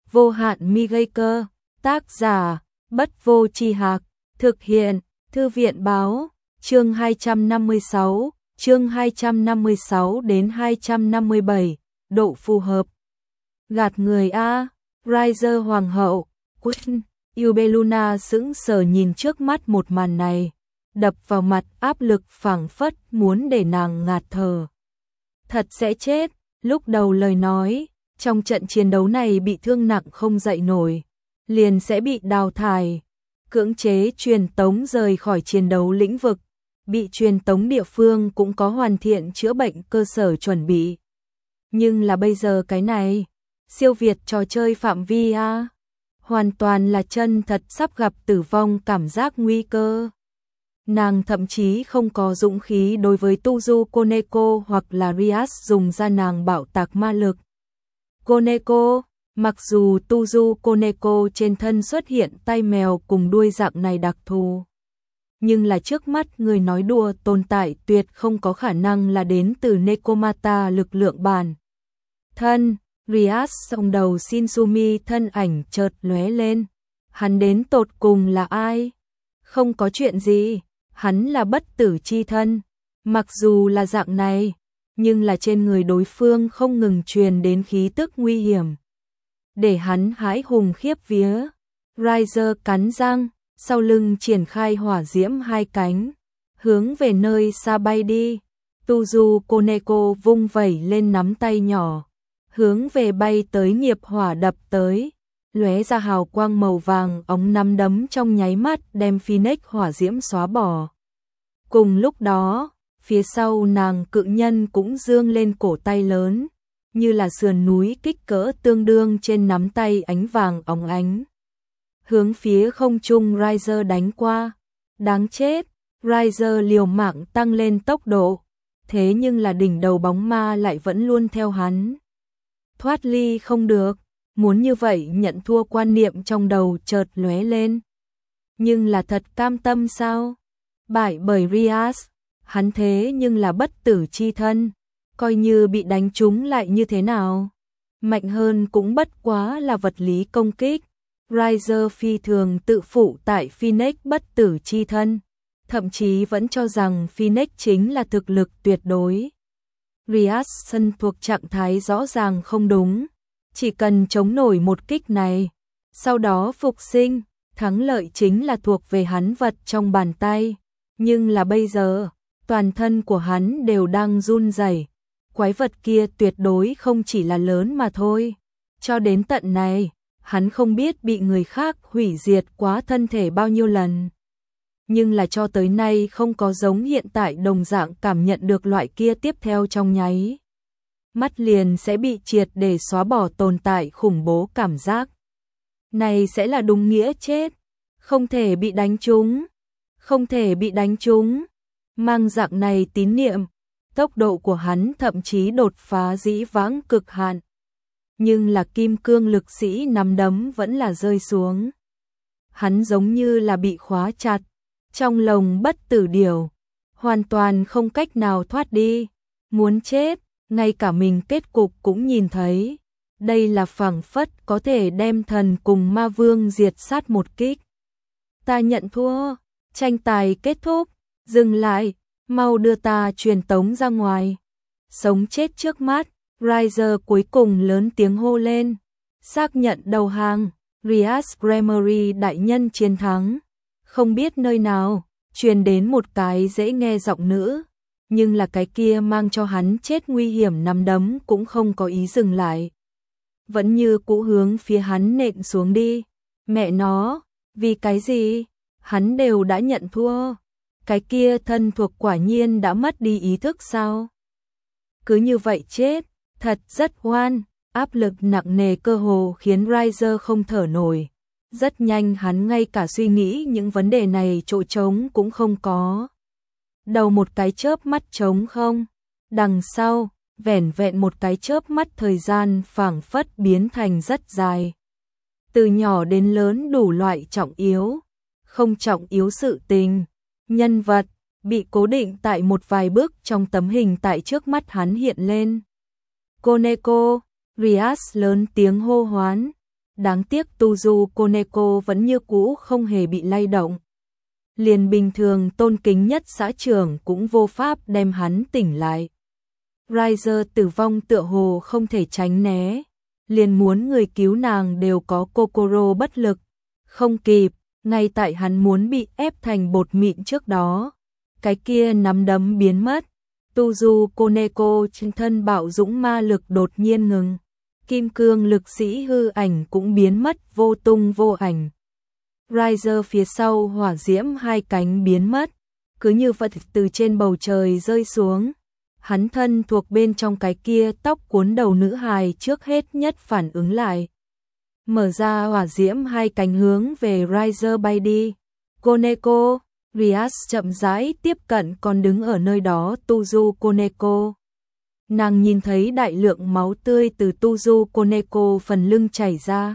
vô hạn mi gây cơ, tác giả, Bất Vô Tri Hạc, thực hiện, Thư viện báo, chương 256 đến 257, độ phù hợp. Gạt người A, Riser Hoàng hậu, Queen, Ubeluna sững sờ nhìn trước mắt một màn này, đập vào mặt áp lực phảng phất muốn để nàng ngạt thở. Thật sẽ chết, lúc đầu lời nói, trong trận chiến đấu này bị thương nặng không dậy nổi, liền sẽ bị đào thải, cưỡng chế truyền tống rời khỏi chiến đấu lĩnh vực, bị truyền tống địa phương cũng có hoàn thiện chữa bệnh cơ sở chuẩn bị. Nhưng là bây giờ cái này, siêu việt trò chơi phạm vi A, hoàn toàn là chân thật sắp gặp tử vong cảm giác nguy cơ. Nàng thậm chí không có dũng khí đối với Tuzu Koneko hoặc là Rias dùng ra nàng bạo tạc ma lực. Koneko, mặc dù Tuzu Koneko trên thân xuất hiện tay mèo cùng đuôi dạng này đặc thù, nhưng là trước mắt người nói đùa tồn tại tuyệt không có khả năng là đến từ Nekomata lực lượng bản thân. Rias song đầu Shinsumi thân ảnh chợt lóe lên. Hắn đến tột cùng là ai? Không có chuyện gì, hắn là bất tử chi thân. Mặc dù là dạng này, nhưng là trên người đối phương không ngừng truyền đến khí tức nguy hiểm, để hắn hãi hùng khiếp vía. Riser cắn răng, sau lưng triển khai hỏa diễm hai cánh, hướng về nơi xa bay đi. Tuzu Koneko vung vẩy lên nắm tay nhỏ, hướng về bay tới nghiệp hỏa đập tới, lóe ra hào quang màu vàng óng nắm đấm trong nháy mắt đem Phoenix hỏa diễm xóa bỏ. Cùng lúc đó, phía sau nàng cự nhân cũng dương lên cổ tay lớn, như là sườn núi kích cỡ tương đương trên nắm tay ánh vàng óng ánh, hướng phía không trung Riser đánh qua. Đáng chết, Riser liều mạng tăng lên tốc độ, thế nhưng là đỉnh đầu bóng ma lại vẫn luôn theo hắn. Thoát ly không được, muốn như vậy nhận thua quan niệm trong đầu chợt lóe lên. Nhưng là thật cam tâm sao? Bại bởi Rias, hắn thế nhưng là bất tử chi thân, coi như bị đánh trúng lại như thế nào? Mạnh hơn cũng bất quá là vật lý công kích. Riser phi thường tự phụ tại Phoenix bất tử chi thân, thậm chí vẫn cho rằng Phoenix chính là thực lực tuyệt đối. Rias sân thuộc trạng thái rõ ràng không đúng, chỉ cần chống nổi một kích này, sau đó phục sinh, thắng lợi chính là thuộc về hắn vật trong bàn tay. Nhưng là bây giờ, toàn thân của hắn đều đang run rẩy. Quái vật kia tuyệt đối không chỉ là lớn mà thôi. Cho đến tận này, hắn không biết bị người khác hủy diệt quá thân thể bao nhiêu lần. Nhưng là cho tới nay không có giống hiện tại đồng dạng cảm nhận được loại kia tiếp theo trong nháy mắt liền sẽ bị triệt để xóa bỏ tồn tại khủng bố cảm giác. Này sẽ là đúng nghĩa chết, không thể bị đánh trúng, không thể bị đánh trúng. Mang dạng này tín niệm, tốc độ của hắn thậm chí đột phá dĩ vãng cực hạn. Nhưng là kim cương lực sĩ nắm đấm vẫn là rơi xuống. Hắn giống như là bị khóa chặt trong lồng bất tử điểu, hoàn toàn không cách nào thoát đi. Muốn chết, ngay cả mình kết cục cũng nhìn thấy. Đây là phảng phất có thể đem thần cùng ma vương diệt sát một kích. Ta nhận thua, tranh tài kết thúc, dừng lại, mau đưa ta truyền tống ra ngoài. Sống chết trước mắt, Riser cuối cùng lớn tiếng hô lên, xác nhận đầu hàng. Rias Gremory đại nhân chiến thắng. Không biết nơi nào truyền đến một cái dễ nghe giọng nữ, nhưng là cái kia mang cho hắn chết nguy hiểm nắm đấm cũng không có ý dừng lại, vẫn như cũ hướng phía hắn nện xuống đi. Mẹ nó, vì cái gì? Hắn đều đã nhận thua. Cái kia thân thuộc quả nhiên đã mất đi ý thức sao? Cứ như vậy chết, thật rất oan. Áp lực nặng nề cơ hồ khiến Riser không thở nổi. Rất nhanh hắn ngay cả suy nghĩ những vấn đề này chỗ trống cũng không có. Đầu một cái chớp mắt trống không. Đằng sau, vẻn vẹn một cái chớp mắt thời gian phảng phất biến thành rất dài. Từ nhỏ đến lớn đủ loại trọng yếu, không trọng yếu sự tình, nhân vật, bị cố định tại một vài bước trong tấm hình tại trước mắt hắn hiện lên. Koneko, Rias lớn tiếng hô hoán. đáng tiếc Tuju Koneko vẫn như cũ không hề bị lay động. Liền bình thường tôn kính nhất xã trưởng cũng vô pháp đem hắn tỉnh lại. Riser tử vong tựa hồ không thể tránh né, liền muốn người cứu nàng đều có Kokoro bất lực, không kịp, ngay tại hắn muốn bị ép thành bột mịn trước đó, cái kia nắm đấm biến mất. Tuju Koneko trên thân bạo dũng ma lực đột nhiên ngừng, kim cương lực sĩ hư ảnh cũng biến mất vô tung vô ảnh. Riser phía sau hỏa diễm hai cánh biến mất, cứ như vật từ trên bầu trời rơi xuống. Hắn thân thuộc bên trong cái kia tóc cuốn đầu nữ hài trước hết nhất phản ứng lại. Mở ra hỏa diễm hai cánh hướng về Riser bay đi. Koneko, Rias chậm rãi tiếp cận còn đứng ở nơi đó Tuju Koneko. Nàng nhìn thấy đại lượng máu tươi từ Tuju Koneko phần lưng chảy ra.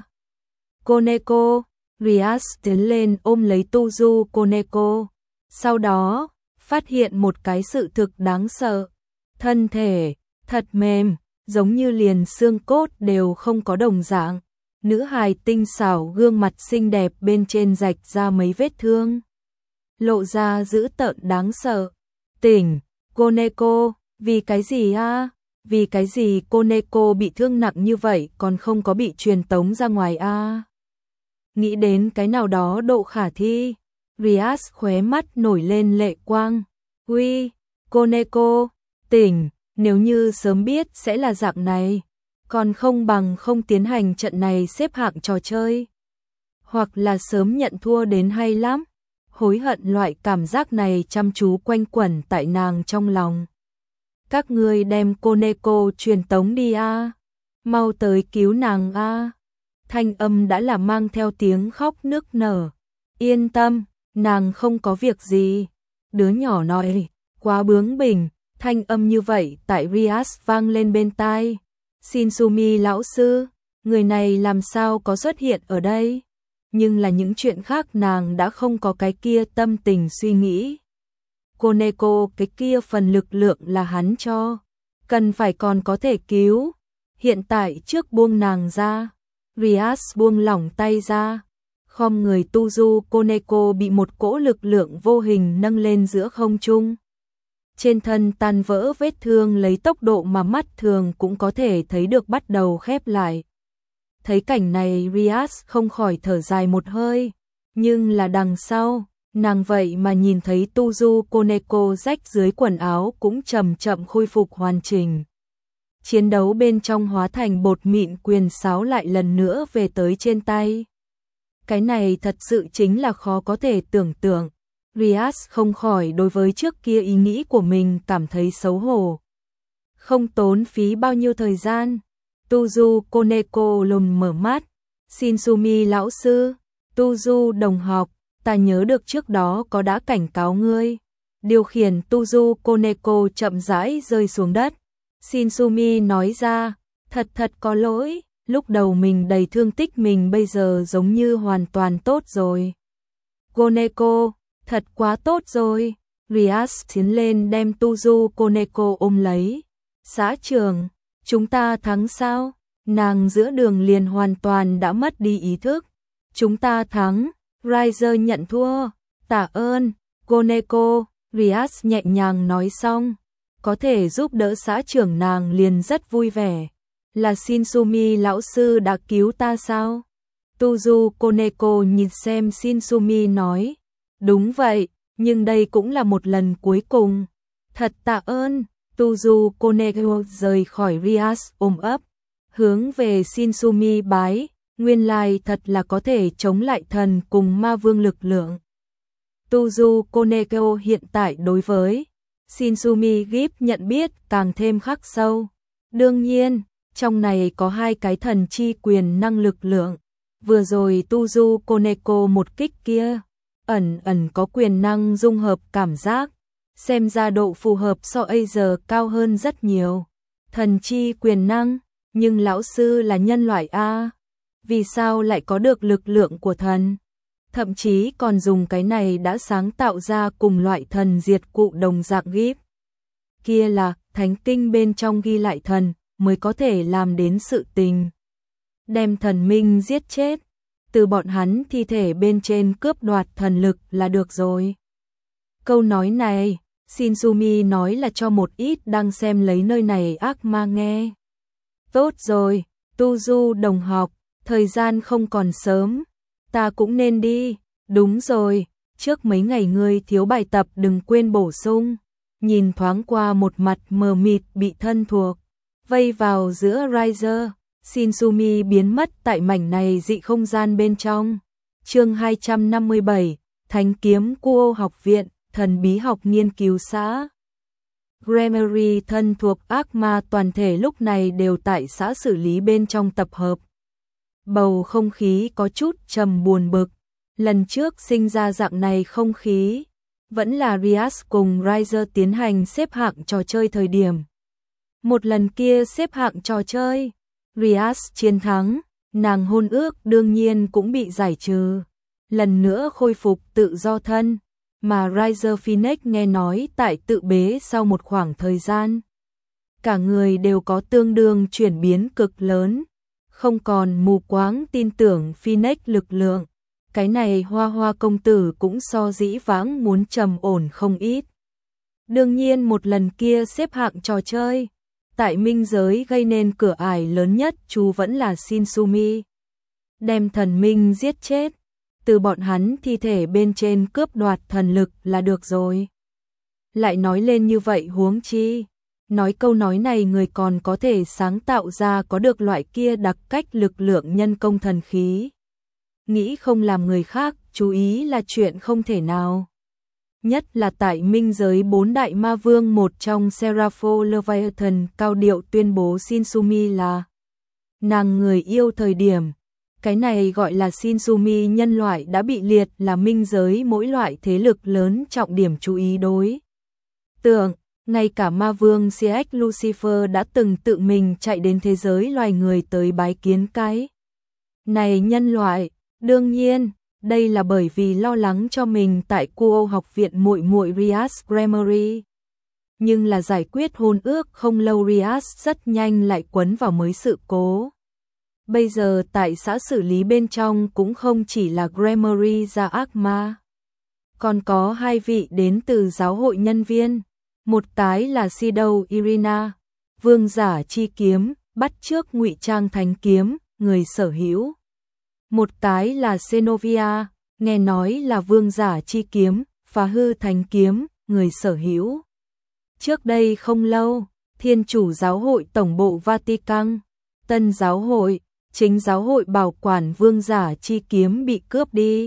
Koneko, Rias tiến lên ôm lấy Tuju Koneko. Sau đó, phát hiện một cái sự thực đáng sợ. Thân thể, thật mềm, giống như liền xương cốt đều không có đồng dạng. Nữ hài tinh xảo gương mặt xinh đẹp bên trên rạch ra mấy vết thương. Lộ ra dữ tợn đáng sợ. Tỉnh, Koneko, vì cái gì a? Vì cái gì Koneko bị thương nặng như vậy còn không có bị truyền tống ra ngoài a? Nghĩ đến cái nào đó độ khả thi, Rias khóe mắt nổi lên lệ quang. Uy, Koneko, tỉnh, nếu như sớm biết sẽ là dạng này, còn không bằng không tiến hành trận này xếp hạng trò chơi. Hoặc là sớm nhận thua đến hay lắm. Hối hận loại cảm giác này chăm chú quanh quẩn tại nàng trong lòng. Các ngươi đem Koneko truyền tống đi a, mau tới cứu nàng a. Thanh âm đã là mang theo tiếng khóc nức nở. Yên tâm, nàng không có việc gì. Đứa nhỏ nói, quá bướng bỉnh. Thanh âm như vậy tại Rias vang lên bên tai. Shinsumi lão sư, người này làm sao có xuất hiện ở đây? Nhưng là những chuyện khác nàng đã không có cái kia tâm tình suy nghĩ. Koneko cái kia phần lực lượng là hắn cho, cần phải còn có thể cứu. Hiện tại trước buông nàng ra, Rias buông lỏng tay ra, khom người Tuju Koneko bị một cỗ lực lượng vô hình nâng lên giữa không trung. Trên thân tan vỡ vết thương lấy tốc độ mà mắt thường cũng có thể thấy được bắt đầu khép lại. Thấy cảnh này Rias không khỏi thở dài một hơi, nhưng là đằng sau, nàng vậy mà nhìn thấy Tuju Koneko rách dưới quần áo cũng chậm chậm khôi phục hoàn chỉnh. Chiến đấu bên trong hóa thành bột mịn quyền sáo lại lần nữa về tới trên tay. Cái này thật sự chính là khó có thể tưởng tượng. Rias không khỏi đối với trước kia ý nghĩ của mình cảm thấy xấu hổ. Không tốn phí bao nhiêu thời gian, Tuju Koneko lùm mở mắt. Shinsumi lão sư, Tuju đồng học, ta nhớ được trước đó có đã cảnh cáo ngươi. Điều khiển Tuju Koneko chậm rãi rơi xuống đất. Shinsumi nói ra, thật có lỗi, lúc đầu mình đầy thương tích mình bây giờ giống như hoàn toàn tốt rồi. Koneko, thật quá tốt rồi. Rias tiến lên đem Tuju Koneko ôm lấy. Xã trưởng, chúng ta thắng sao? Nàng giữa đường liền hoàn toàn đã mất đi ý thức. Chúng ta thắng. Riser nhận thua. Tạ ơn, Koneko. Rias nhẹ nhàng nói xong. Có thể giúp đỡ xã trưởng nàng liền rất vui vẻ. Là Shinsumi lão sư đã cứu ta sao? Tuju Koneko nhìn xem Shinsumi nói. Đúng vậy, nhưng đây cũng là một lần cuối cùng. Thật tạ ơn. Tuju Koneko rời khỏi Rias ôm ấp, hướng về Shinsumi bái, nguyên lai thật là có thể chống lại thần cùng ma vương lực lượng. Tuju Koneko hiện tại đối với Shinsumi Gip nhận biết càng thêm khắc sâu. Đương nhiên, trong này có hai cái thần chi quyền năng lực lượng. Vừa rồi Tuju Koneko một kích kia, ẩn có quyền năng dung hợp cảm giác. Xem ra độ phù hợp so Acer cao hơn rất nhiều. Thần chi quyền năng, nhưng lão sư là nhân loại a, vì sao lại có được lực lượng của thần? Thậm chí còn dùng cái này đã sáng tạo ra cùng loại thần diệt cụ đồng dạng Gip. Kia là thánh kinh bên trong ghi lại thần mới có thể làm đến sự tình. đem thần minh giết chết, từ bọn hắn thi thể bên trên cướp đoạt thần lực là được rồi. Câu nói này, Shinzumi nói là cho một ít đang xem lấy nơi này ác ma nghe. Tốt rồi, Tu Du đồng học, thời gian không còn sớm, ta cũng nên đi. Đúng rồi, trước mấy ngày ngươi thiếu bài tập đừng quên bổ sung. Nhìn thoáng qua một mặt mờ mịt bị thân thuộc vây vào giữa Riser, Shinzumi biến mất tại mảnh này dị không gian bên trong. Chương 257, Thánh kiếm Kuo học viện, thần bí học nghiên cứu xã. Gremory thân thuộc ác ma toàn thể lúc này đều tại xã xử lý bên trong tập hợp. Bầu không khí có chút trầm buồn bực. Lần trước sinh ra dạng này không khí, vẫn là Rias cùng Riser tiến hành xếp hạng trò chơi thời điểm. Một lần kia xếp hạng trò chơi, Rias chiến thắng, nàng hôn ước đương nhiên cũng bị giải trừ. Lần nữa khôi phục tự do thân, mà Riser Phoenix nghe nói tại tự bế sau một khoảng thời gian. Cả người đều có tương đương chuyển biến cực lớn, không còn mù quáng tin tưởng Phoenix lực lượng. Cái này Hoa Hoa công tử cũng so dĩ vãng muốn trầm ổn không ít. Đương nhiên một lần kia xếp hạng trò chơi, tại minh giới gây nên cửa ải lớn nhất chú vẫn là Shinzumi. Đem thần minh giết chết, từ bọn hắn thi thể bên trên cướp đoạt thần lực là được rồi. Lại nói lên như vậy huống chi, nói câu nói này người còn có thể sáng tạo ra có được loại kia đặc cách lực lượng nhân công thần khí. Nghĩ không làm người khác chú ý là chuyện không thể nào. Nhất là tại minh giới 4 đại ma vương một trong Serapho Leviathan cao điệu tuyên bố Shinzumi là nàng người yêu thời điểm. Cái này gọi là Shinzumi nhân loại đã bị liệt là minh giới mỗi loại thế lực lớn trọng điểm chú ý đối tượng. Ngay cả ma vương CX Lucifer đã từng tự mình chạy đến thế giới loài người tới bái kiến cái này nhân loại. Đương nhiên, đây là bởi vì lo lắng cho mình tại Kuo học viện muội muội Rias Gremory. Nhưng là giải quyết hôn ước không lâu Rias rất nhanh lại quấn vào mới sự cố. Bây giờ tại xã xử lý bên trong cũng không chỉ là Gremory ra ác ma. Còn có 2 vị đến từ giáo hội nhân viên. Một cái là Sido Irina, vương giả chi kiếm, bắt chước ngụy trang thánh kiếm, người sở hữu. Một cái là Xenovia, nghe nói là vương giả chi kiếm, phá hư thánh kiếm, người sở hữu. Trước đây không lâu, Thiên chủ giáo hội tổng bộ Vatican, Tân giáo hội, chính giáo hội bảo quản vương giả chi kiếm bị cướp đi.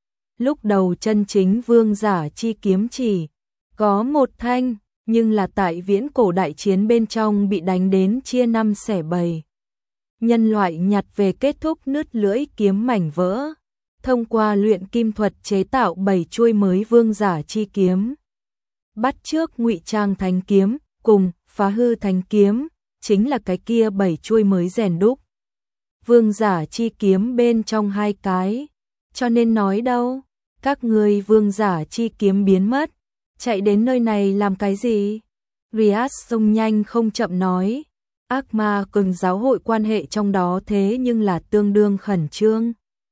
Lúc đầu chân chính vương giả chi kiếm chỉ có một thanh, nhưng là tại viễn cổ đại chiến bên trong bị đánh đến chia 5 xẻ 7. Nhân loại nhặt về kết thúc nứt lưỡi kiếm mảnh vỡ, thông qua luyện kim thuật chế tạo 7 chuôi mới vương giả chi kiếm. Bắt chước ngụy trang thánh kiếm, cùng phá hư thánh kiếm, chính là cái kia 7 chuôi mới rèn đúc. Vương giả chi kiếm bên trong 2 cái, cho nên nói đâu, các người vương giả chi kiếm biến mất, chạy đến nơi này làm cái gì? Rias xông nhanh không chậm nói. Ác ma cùng giáo hội quan hệ trong đó thế nhưng là tương đương khẩn trương.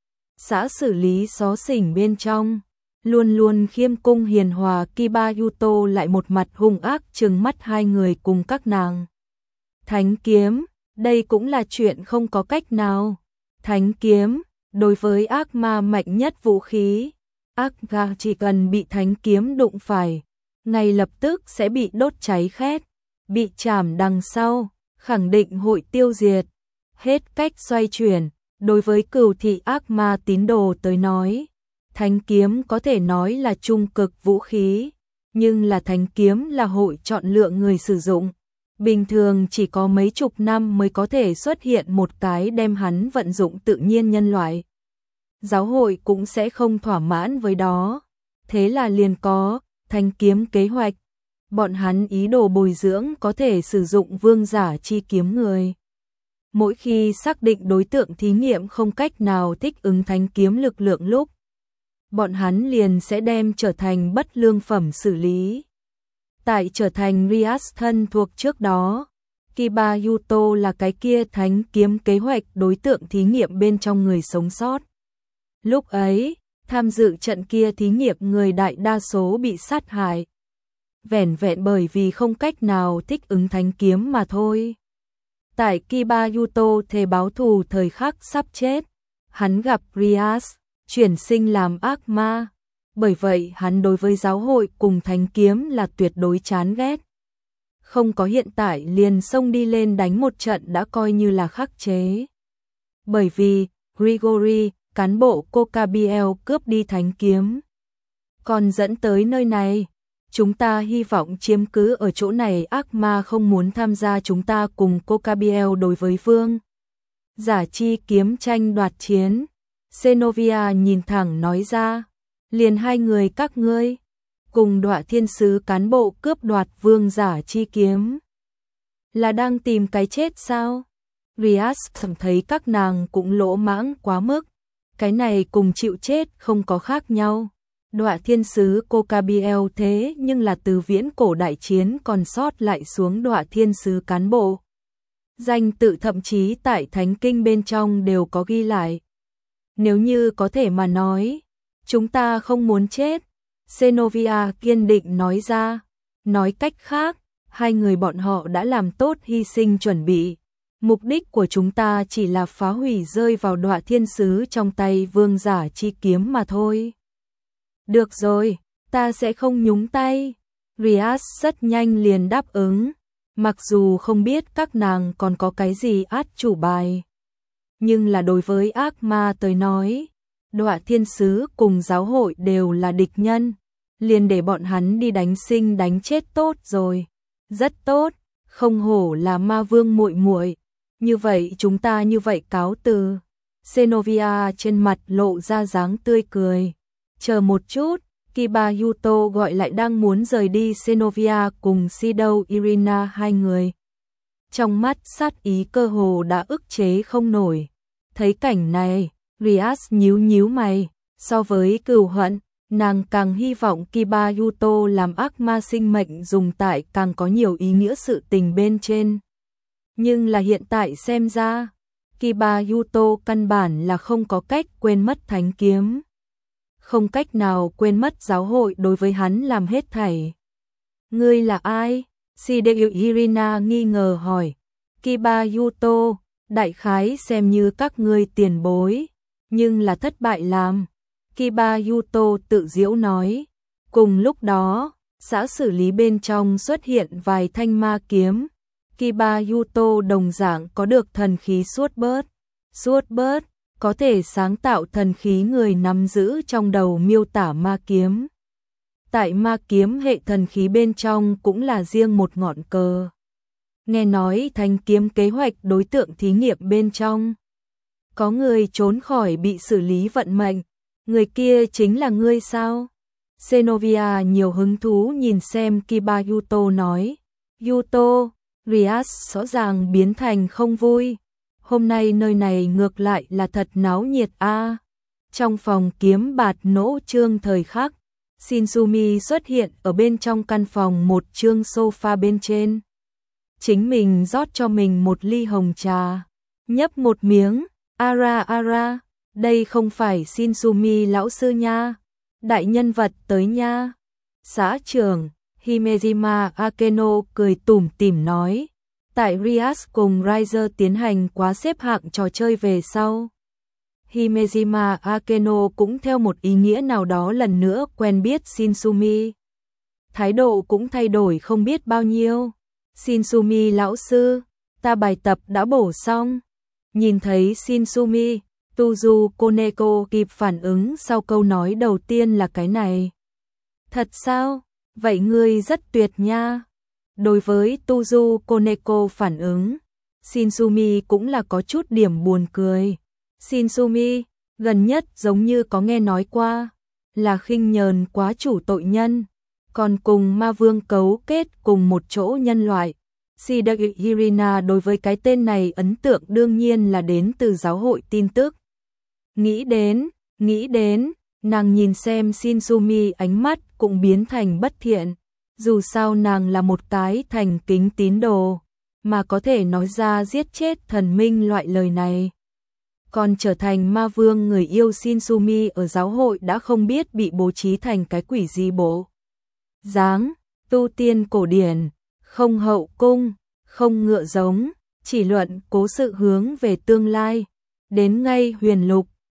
Xã xử lý xó xỉnh bên trong, luôn luôn khiêm cung hiền hòa Kiba Yuto lại một mặt hung ác trừng mắt 2 người cùng các nàng. Thánh kiếm, đây cũng là chuyện không có cách nào. Thánh kiếm, đối với ác ma mạnh nhất vũ khí, ác ma chỉ cần bị thánh kiếm đụng phải, ngay lập tức sẽ bị đốt cháy khét, bị chảm đằng sau. Khẳng định hội tiêu diệt. Hết cách xoay chuyển, đối với cửu thị ác ma tín đồ tới nói, thánh kiếm có thể nói là trung cực vũ khí, nhưng là thánh kiếm là hội chọn lựa người sử dụng. Bình thường chỉ có mấy chục năm mới có thể xuất hiện một cái đem hắn vận dụng tự nhiên nhân loại. Giáo hội cũng sẽ không thỏa mãn với đó. Thế là liền có thánh kiếm kế hoạch. Bọn hắn ý đồ bồi dưỡng có thể sử dụng vương giả chi kiếm người. Mỗi khi xác định đối tượng thí nghiệm không cách nào thích ứng thánh kiếm lực lượng lúc, bọn hắn liền sẽ đem trở thành bất lương phẩm xử lý. Tại trở thành Rias thân thuộc trước đó, Kiba Yuto là cái kia thánh kiếm kế hoạch đối tượng thí nghiệm bên trong người sống sót. Lúc ấy, tham dự trận kia thí nghiệm người đại đa số bị sát hại. Vẻn vẹn bởi vì không cách nào thích ứng thánh kiếm mà thôi. Tại Kiba Yuto thề báo thù thời khắc sắp chết, hắn gặp Rias, chuyển sinh làm ác ma. Bởi vậy hắn đối với giáo hội cùng thánh kiếm là tuyệt đối chán ghét. Không có hiện tại liền xông đi lên đánh một trận đã coi như là khắc chế. Bởi vì Grigori, cán bộ Kokabiel cướp đi thánh kiếm. Còn dẫn tới nơi này, chúng ta hy vọng chiếm cứ ở chỗ này, ác ma không muốn tham gia chúng ta cùng Kokabiel đối với vương giả chi kiếm tranh đoạt chiến. Xenovia nhìn thẳng nói ra, liền hai người các ngươi cùng Đọa Thiên Sứ cán bộ cướp đoạt vương giả chi kiếm. Là đang tìm cái chết sao? Rias thầm thấy các nàng cũng lỗ mãng quá mức. Cái này cùng chịu chết không có khác nhau. Đọa Thiên Sứ Kokabiel thế nhưng là từ viễn cổ đại chiến còn sót lại xuống Đọa Thiên Sứ cán bộ. Danh tự thậm chí tại Thánh Kinh bên trong đều có ghi lại. Nếu như có thể mà nói, chúng ta không muốn chết. Xenovia kiên định nói ra. Nói cách khác, hai người bọn họ đã làm tốt hy sinh chuẩn bị. Mục đích của chúng ta chỉ là phá hủy rơi vào Đọa Thiên Sứ trong tay vương giả chi kiếm mà thôi. Được rồi, ta sẽ không nhúng tay. Rias rất nhanh liền đáp ứng. Mặc dù không biết các nàng còn có cái gì át chủ bài. Nhưng là đối với ác ma tới nói, Đọa Thiên Sứ cùng giáo hội đều là địch nhân. Liền để bọn hắn đi đánh sinh đánh chết tốt rồi. Rất tốt, không hổ là ma vương muội muội. Như vậy chúng ta như vậy cáo từ. Xenovia trên mặt lộ ra dáng tươi cười. Chờ một chút, Kiba Yuto gọi lại đang muốn rời đi Xenovia cùng Shido Irina hai người. Trong mắt sát ý cơ hồ đã ức chế không nổi. Thấy cảnh này, Rias nhíu nhíu mày. So với cừu hận, nàng càng hy vọng Kiba Yuto làm ác ma sinh mệnh dùng tại càng có nhiều ý nghĩa sự tình bên trên. Nhưng là hiện tại xem ra, Kiba Yuto căn bản là không có cách quên mất thánh kiếm. Không cách nào quên mất giáo hội đối với hắn làm hết thảy. Ngươi là ai? Shideo Irina nghi ngờ hỏi. Kiba Yuto, đại khái xem như các ngươi tiền bối, nhưng là thất bại làm. Kiba Yuto tự giễu nói. Cùng lúc đó, xã xử lý bên trong xuất hiện vài thanh ma kiếm. Kiba Yuto đồng dạng có được thần khí suốt bớt. Suốt bớt, có thể sáng tạo thần khí người nắm giữ trong đầu miêu tả ma kiếm. Tại ma kiếm hệ thần khí bên trong cũng là riêng một ngọn cờ. Nghe nói thanh kiếm kế hoạch đối tượng thí nghiệm bên trong. Có người trốn khỏi bị xử lý vận mệnh. Người kia chính là ngươi sao? Xenovia nhiều hứng thú nhìn xem Kiba Yuto nói. Yuto, Rias rõ ràng biến thành không vui. Hôm nay nơi này ngược lại là thật náo nhiệt a. Trong phòng kiếm bạt nỗ trương thời khắc, Shinsumi xuất hiện ở bên trong căn phòng một trương sofa bên trên. Chính mình rót cho mình một ly hồng trà, nhấp một miếng, ara, đây không phải Shinsumi lão sư nha, đại nhân vật tới nha. Xã trưởng Himejima Akeno cười tủm tỉm nói. Tại Rias cùng Riser tiến hành quá xếp hạng trò chơi về sau, Himejima Akeno cũng theo một ý nghĩa nào đó lần nữa quen biết Shinsumi. Thái độ cũng thay đổi không biết bao nhiêu. Shinsumi lão sư, ta bài tập đã bổ xong. Nhìn thấy Shinsumi, Tuzu Koneko kịp phản ứng sau câu nói đầu tiên là cái này. Thật sao? Vậy ngươi rất tuyệt nha. Đối với Tuzu Koneko phản ứng, Shinsumi cũng là có chút điểm buồn cười. Shinsumi, gần nhất giống như có nghe nói qua, là khinh nhờn quá chủ tội nhân, còn cùng ma vương cấu kết cùng một chỗ nhân loại. Shideo Irina đối với cái tên này ấn tượng đương nhiên là đến từ giáo hội tin tức. Nghĩ đến, nàng nhìn xem Shinsumi ánh mắt cũng biến thành bất thiện. Dù sao nàng là một cái thành kính tín đồ, mà có thể nói ra giết chết thần minh loại lời này. Còn trở thành ma vương, người yêu Shinsumi ở giáo hội đã không biết bị bố trí thành cái quỷ gì bộ dáng, tu tiên cổ điển, không hậu cung, không ngựa giống, chỉ luận cố sự hướng về tương lai. Đến ngay huyền lục,